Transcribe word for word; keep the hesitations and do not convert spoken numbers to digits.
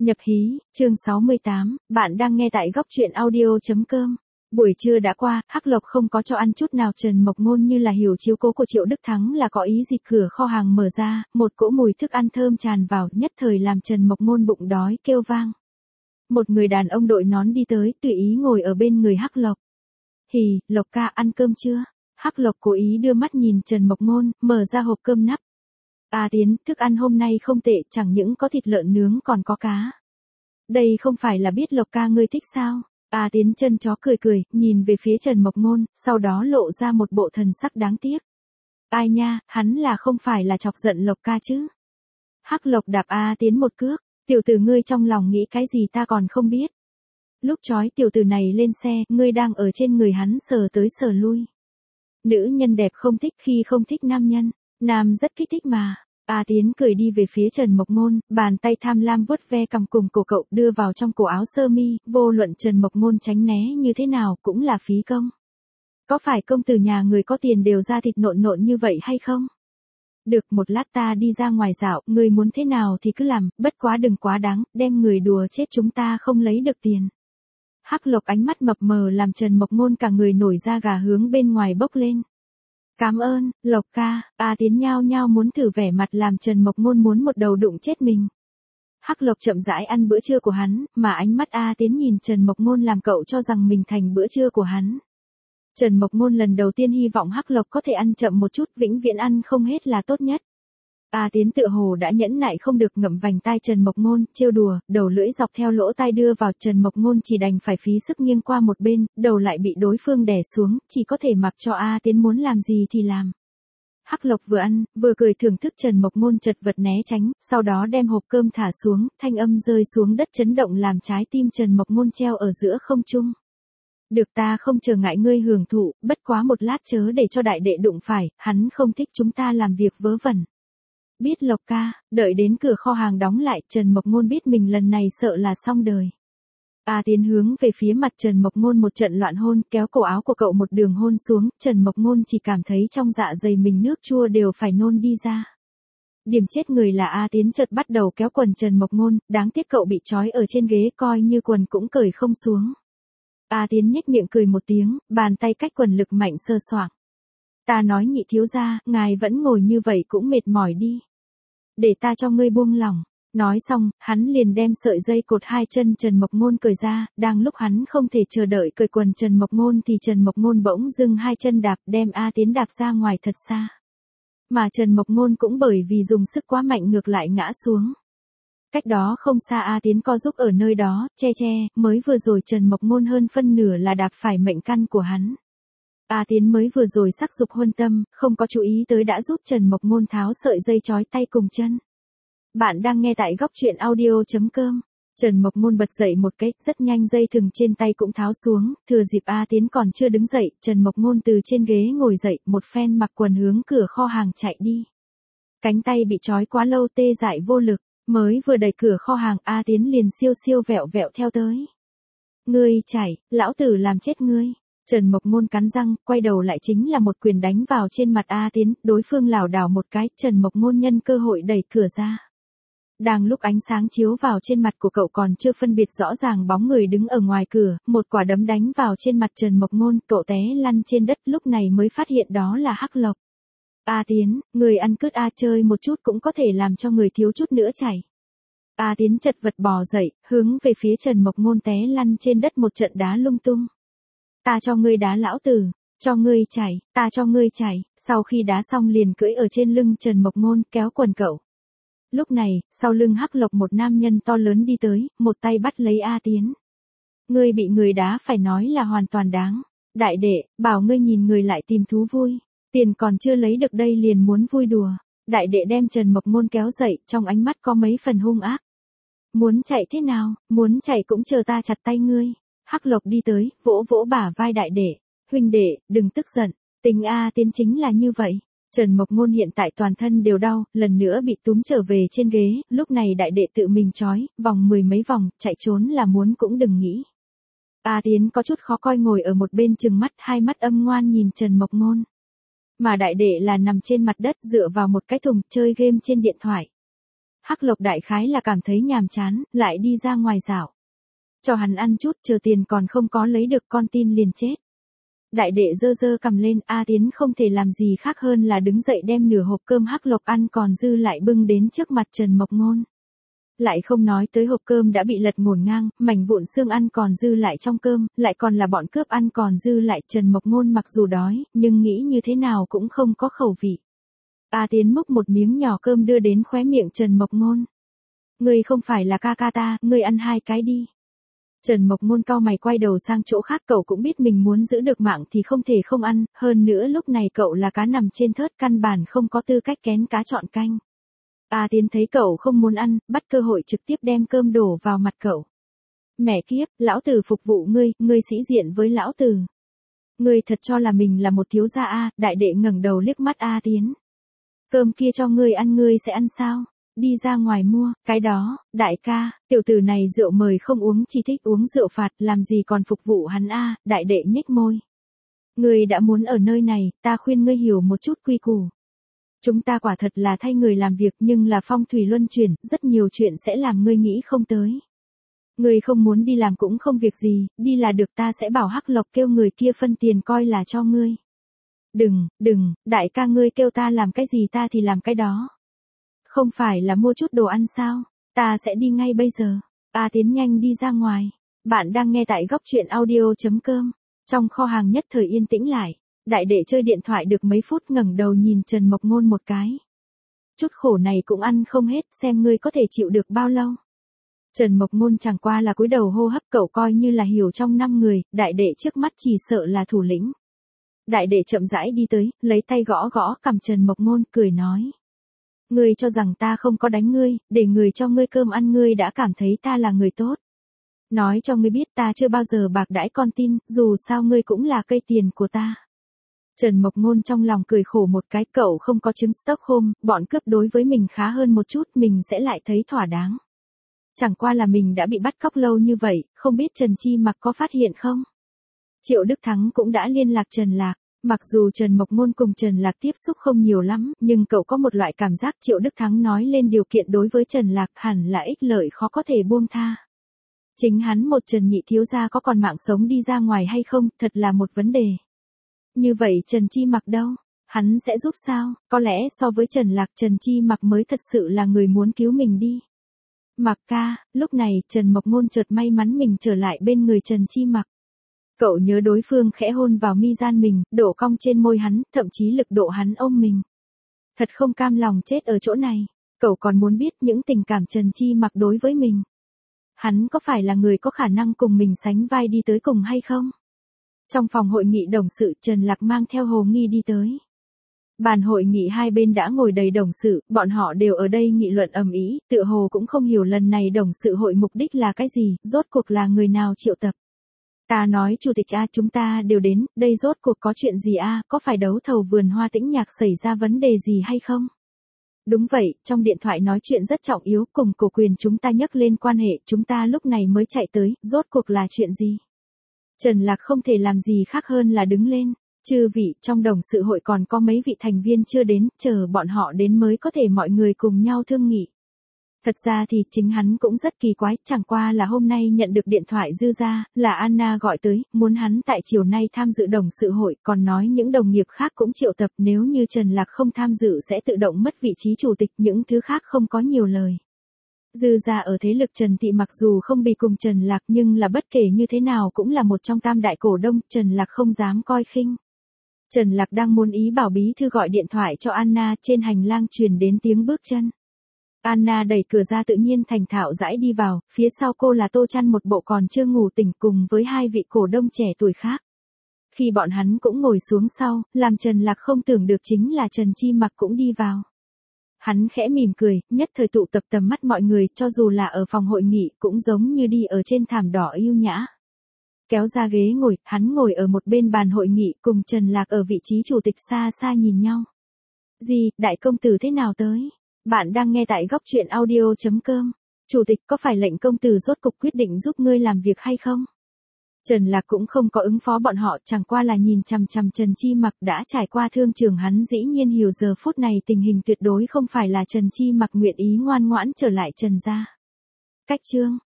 Nhập hí, chương sáu mươi tám, bạn đang nghe tại góc truyện audio.com. Buổi trưa đã qua, Hắc Lộc không có cho ăn chút nào Trần Mộc Ngôn như là hiểu chiếu cố của Triệu Đức Thắng là có ý gì. Cửa kho hàng mở ra, một cỗ mùi thức ăn thơm tràn vào, nhất thời làm Trần Mộc Ngôn bụng đói kêu vang. Một người đàn ông đội nón đi tới, tùy ý ngồi ở bên người Hắc Lộc. Hì, Lộc ca ăn cơm chưa? Hắc Lộc cố ý đưa mắt nhìn Trần Mộc Ngôn, mở ra hộp cơm nắp. A Tiến, thức ăn hôm nay không tệ, chẳng những có thịt lợn nướng còn có cá. Đây không phải là biết Lộc ca ngươi thích sao? A Tiến chân chó cười cười, nhìn về phía Trần Mộc Ngôn, sau đó lộ ra một bộ thần sắc đáng tiếc. Ai nha, hắn là không phải là chọc giận Lộc ca chứ? Hắc Lộc đạp A Tiến một cước, tiểu tử ngươi trong lòng nghĩ cái gì ta còn không biết. Lúc trói tiểu tử này lên xe, ngươi đang ở trên người hắn sờ tới sờ lui. Nữ nhân đẹp không thích khi không thích nam nhân, nam rất kích thích mà. A Tiến cười đi về phía Trần Mộc Ngôn, bàn tay tham lam vuốt ve cằm cùng cổ cậu đưa vào trong cổ áo sơ mi, vô luận Trần Mộc Ngôn tránh né như thế nào cũng là phí công. Có phải công tử nhà người có tiền đều ra thịt nộn nộn như vậy hay không? Được, một lát ta đi ra ngoài dạo, người muốn thế nào thì cứ làm, bất quá đừng quá đáng, đem người đùa chết chúng ta không lấy được tiền. Hắc Lộc ánh mắt mập mờ làm Trần Mộc Ngôn cả người nổi da gà hướng bên ngoài bốc lên. Cảm ơn, Lộc ca. A Tiến nhao nhao muốn thử vẻ mặt làm Trần Mộc Ngôn muốn một đầu đụng chết mình. Hắc Lộc chậm rãi ăn bữa trưa của hắn, mà ánh mắt A Tiến nhìn Trần Mộc Ngôn làm cậu cho rằng mình thành bữa trưa của hắn. Trần Mộc Ngôn lần đầu tiên hy vọng Hắc Lộc có thể ăn chậm một chút, vĩnh viễn ăn không hết là tốt nhất. A Tiến tựa hồ đã nhẫn nại không được, ngậm vành tai Trần Mộc Ngôn, trêu đùa, đầu lưỡi dọc theo lỗ tai đưa vào. Trần Mộc Ngôn chỉ đành phải phí sức nghiêng qua một bên, đầu lại bị đối phương đè xuống, chỉ có thể mặc cho A Tiến muốn làm gì thì làm. Hắc Lộc vừa ăn, vừa cười thưởng thức Trần Mộc Ngôn chật vật né tránh, sau đó đem hộp cơm thả xuống, thanh âm rơi xuống đất chấn động làm trái tim Trần Mộc Ngôn treo ở giữa không trung. Được, ta không chờ ngại ngươi hưởng thụ, bất quá một lát chớ để cho đại đệ đụng phải, hắn không thích chúng ta làm việc vớ vẩn. Biết Lộc ca. Đợi đến cửa kho hàng đóng lại, Trần Mộc Ngôn biết mình lần này sợ là xong đời. A Tiến hướng về phía mặt Trần Mộc Ngôn một trận loạn hôn, kéo cổ áo của cậu một đường hôn xuống, Trần Mộc Ngôn chỉ cảm thấy trong dạ dày mình nước chua đều phải nôn đi ra. Điểm chết người là A Tiến chợt bắt đầu kéo quần Trần Mộc Ngôn, đáng tiếc cậu bị trói ở trên ghế, coi như quần cũng cởi không xuống. A Tiến nhếch miệng cười một tiếng, bàn tay cách quần lực mạnh sơ soạng. Ta nói nhị thiếu gia, ngài vẫn ngồi như vậy cũng mệt mỏi đi. Để ta cho ngươi buông lỏng. Nói xong, hắn liền đem sợi dây cột hai chân Trần Mộc Ngôn cởi ra, đang lúc hắn không thể chờ đợi cởi quần Trần Mộc Ngôn thì Trần Mộc Ngôn bỗng dưng hai chân đạp đem A Tiến đạp ra ngoài thật xa. Mà Trần Mộc Ngôn cũng bởi vì dùng sức quá mạnh ngược lại ngã xuống. Cách đó không xa A Tiến co giúp ở nơi đó, che che, mới vừa rồi Trần Mộc Ngôn hơn phân nửa là đạp phải mệnh căn của hắn. A Tiến mới vừa rồi sắc dục huân tâm, không có chú ý tới đã giúp Trần Mộc Ngôn tháo sợi dây trói tay cùng chân. Bạn đang nghe tại góc truyện audio.com. Trần Mộc Ngôn bật dậy một cái, rất nhanh dây thừng trên tay cũng tháo xuống, thừa dịp A Tiến còn chưa đứng dậy, Trần Mộc Ngôn từ trên ghế ngồi dậy, một phen mặc quần hướng cửa kho hàng chạy đi. Cánh tay bị trói quá lâu tê dại vô lực, mới vừa đẩy cửa kho hàng A Tiến liền siêu siêu vẹo vẹo theo tới. Ngươi chạy, lão tử làm chết ngươi. Trần Mộc Ngôn cắn răng, quay đầu lại chính là một quyền đánh vào trên mặt A Tiến, đối phương lảo đảo một cái, Trần Mộc Ngôn nhân cơ hội đẩy cửa ra. Đang lúc ánh sáng chiếu vào trên mặt của cậu còn chưa phân biệt rõ ràng bóng người đứng ở ngoài cửa, một quả đấm đánh vào trên mặt Trần Mộc Ngôn, cậu té lăn trên đất, lúc này mới phát hiện đó là Hắc Lộc. A Tiến, người ăn cứt A, chơi một chút cũng có thể làm cho người thiếu chút nữa chảy. A Tiến chật vật bò dậy, hướng về phía Trần Mộc Ngôn té lăn trên đất một trận đá lung tung. Ta cho ngươi đá lão tử, cho ngươi chảy, ta cho ngươi chảy, sau khi đá xong liền cưỡi ở trên lưng Trần Mộc Ngôn kéo quần cậu. Lúc này, sau lưng Hắc Lộc một nam nhân to lớn đi tới, một tay bắt lấy A Tiến. Ngươi bị người đá phải nói là hoàn toàn đáng. Đại đệ, bảo ngươi nhìn người lại tìm thú vui. Tiền còn chưa lấy được đây liền muốn vui đùa. Đại đệ đem Trần Mộc Ngôn kéo dậy, trong ánh mắt có mấy phần hung ác. Muốn chạy thế nào, muốn chạy cũng chờ ta chặt tay ngươi. Hắc Lộc đi tới, vỗ vỗ bả vai đại đệ. Huynh đệ, đừng tức giận, tình A Tiến chính là như vậy. Trần Mộc Ngôn hiện tại toàn thân đều đau, lần nữa bị túm trở về trên ghế, lúc này đại đệ tự mình trói, vòng mười mấy vòng, chạy trốn là muốn cũng đừng nghĩ. A Tiến có chút khó coi ngồi ở một bên trừng mắt, hai mắt âm ngoan nhìn Trần Mộc Ngôn. Mà đại đệ là nằm trên mặt đất dựa vào một cái thùng chơi game trên điện thoại. Hắc Lộc đại khái là cảm thấy nhàm chán, lại đi ra ngoài dạo. Cho hắn ăn chút, chờ tiền còn không có lấy được con tin liền chết. Đại đệ giơ giơ cầm lên, A Tiến không thể làm gì khác hơn là đứng dậy đem nửa hộp cơm Hắc Lộc ăn còn dư lại bưng đến trước mặt Trần Mộc Ngôn. Lại không nói tới hộp cơm đã bị lật ngổn ngang, mảnh vụn xương ăn còn dư lại trong cơm, lại còn là bọn cướp ăn còn dư lại. Trần Mộc Ngôn mặc dù đói, nhưng nghĩ như thế nào cũng không có khẩu vị. A Tiến múc một miếng nhỏ cơm đưa đến khóe miệng Trần Mộc Ngôn. Ngươi không phải là ca ca ta, ngươi ăn hai cái đi. Trần Mộc Ngôn cau mày quay đầu sang chỗ khác, cậu cũng biết mình muốn giữ được mạng thì không thể không ăn, hơn nữa lúc này cậu là cá nằm trên thớt căn bản không có tư cách kén cá chọn canh. A Tiến thấy cậu không muốn ăn, bắt cơ hội trực tiếp đem cơm đổ vào mặt cậu. Mẹ kiếp, lão tử phục vụ ngươi, ngươi sĩ diện với lão tử. Ngươi thật cho là mình là một thiếu gia a? Đại đệ ngẩng đầu liếc mắt A Tiến. Cơm kia cho ngươi ăn ngươi sẽ ăn sao? Đi ra ngoài mua, cái đó, đại ca, tiểu tử này rượu mời không uống chỉ thích uống rượu phạt, làm gì còn phục vụ hắn a? Đại đệ nhếch môi. Ngươi đã muốn ở nơi này, ta khuyên ngươi hiểu một chút quy củ. Chúng ta quả thật là thay người làm việc nhưng là phong thủy luân chuyển, rất nhiều chuyện sẽ làm ngươi nghĩ không tới. Ngươi không muốn đi làm cũng không việc gì, đi là được, ta sẽ bảo Hắc Lộc kêu người kia phân tiền coi là cho ngươi. Đừng, đừng, đại ca ngươi kêu ta làm cái gì ta thì làm cái đó. Không phải là mua chút đồ ăn sao, ta sẽ đi ngay bây giờ. A Tiến nhanh đi ra ngoài. Bạn đang nghe tại góc truyện audio chấm com. Trong kho hàng nhất thời yên tĩnh lại. Đại đệ chơi điện thoại được mấy phút ngẩng đầu nhìn Trần Mộc Ngôn một cái. Chút khổ này cũng ăn không hết, xem ngươi có thể chịu được bao lâu. Trần Mộc Ngôn chẳng qua là cúi đầu hô hấp, cậu coi như là hiểu trong năm người, đại đệ trước mắt chỉ sợ là thủ lĩnh. Đại đệ chậm rãi đi tới, lấy tay gõ gõ cằm Trần Mộc Ngôn, cười nói. Ngươi cho rằng ta không có đánh ngươi, để người cho ngươi cơm ăn ngươi đã cảm thấy ta là người tốt. Nói cho ngươi biết ta chưa bao giờ bạc đãi con tin, dù sao ngươi cũng là cây tiền của ta. Trần Mộc Ngôn trong lòng cười khổ một cái, cậu không có chứng Stockholm, bọn cướp đối với mình khá hơn một chút, mình sẽ lại thấy thỏa đáng. Chẳng qua là mình đã bị bắt cóc lâu như vậy, không biết Trần Chi Mặc có phát hiện không? Triệu Đức Thắng cũng đã liên lạc Trần Lạc. Mặc dù Trần Mộc Ngôn cùng Trần Lạc tiếp xúc không nhiều lắm, nhưng cậu có một loại cảm giác Triệu Đức Thắng nói lên điều kiện đối với Trần Lạc hẳn là ích lợi khó có thể buông tha. Chính hắn một Trần nhị thiếu gia có còn mạng sống đi ra ngoài hay không, thật là một vấn đề. Như vậy Trần Chi Mặc đâu? Hắn sẽ giúp sao? Có lẽ so với Trần Lạc, Trần Chi Mặc mới thật sự là người muốn cứu mình đi. Mặc ca, lúc này Trần Mộc Ngôn chợt may mắn mình trở lại bên người Trần Chi Mặc. Cậu nhớ đối phương khẽ hôn vào mi gian mình, đổ cong trên môi hắn, thậm chí lực độ hắn ôm mình. Thật không cam lòng chết ở chỗ này. Cậu còn muốn biết những tình cảm Trần Chi Mặc đối với mình. Hắn có phải là người có khả năng cùng mình sánh vai đi tới cùng hay không? Trong phòng hội nghị đồng sự, Trần Lạc mang theo Hồ Nghi đi tới. Bàn hội nghị hai bên đã ngồi đầy đồng sự, bọn họ đều ở đây nghị luận ầm ĩ, tựa hồ cũng không hiểu lần này đồng sự hội mục đích là cái gì, rốt cuộc là người nào triệu tập. Ta nói chủ tịch a, chúng ta đều đến, đây rốt cuộc có chuyện gì a, có phải đấu thầu vườn hoa Tĩnh Nhạc xảy ra vấn đề gì hay không? Đúng vậy, trong điện thoại nói chuyện rất trọng yếu, cùng cổ quyền chúng ta nhắc lên quan hệ, chúng ta lúc này mới chạy tới, rốt cuộc là chuyện gì? Trần Lạc không thể làm gì khác hơn là đứng lên. Chư vị, trong đồng sự hội còn có mấy vị thành viên chưa đến, chờ bọn họ đến mới có thể mọi người cùng nhau thương nghị. Thật ra thì chính hắn cũng rất kỳ quái, chẳng qua là hôm nay nhận được điện thoại dư ra, là Anna gọi tới, muốn hắn tại chiều nay tham dự đồng sự hội, còn nói những đồng nghiệp khác cũng triệu tập, nếu như Trần Lạc không tham dự sẽ tự động mất vị trí chủ tịch, những thứ khác không có nhiều lời. Dư ra ở thế lực Trần Thị mặc dù không bị cùng Trần Lạc nhưng là bất kể như thế nào cũng là một trong tam đại cổ đông, Trần Lạc không dám coi khinh. Trần Lạc đang muốn ý bảo bí thư gọi điện thoại cho Anna, trên hành lang truyền đến tiếng bước chân. Anna đẩy cửa ra tự nhiên thành thạo rãi đi vào, phía sau cô là Tô Chăn một bộ còn chưa ngủ tỉnh cùng với hai vị cổ đông trẻ tuổi khác. Khi bọn hắn cũng ngồi xuống sau, làm Trần Lạc không tưởng được chính là Trần Chi Mặc cũng đi vào. Hắn khẽ mỉm cười, nhất thời tụ tập tầm mắt mọi người, cho dù là ở phòng hội nghị cũng giống như đi ở trên thảm đỏ yêu nhã. Kéo ra ghế ngồi, hắn ngồi ở một bên bàn hội nghị cùng Trần Lạc ở vị trí chủ tịch xa xa nhìn nhau. Gì, đại công tử thế nào tới? Bạn đang nghe tại góc truyện audio chấm com. Chủ tịch có phải lệnh công tử rốt cục quyết định giúp ngươi làm việc hay không? Trần Lạc cũng không có ứng phó bọn họ, chẳng qua là nhìn chằm chằm Trần Chi Mặc, đã trải qua thương trường hắn dĩ nhiên hiểu giờ phút này tình hình tuyệt đối không phải là Trần Chi Mặc nguyện ý ngoan ngoãn trở lại Trần gia. Cách chương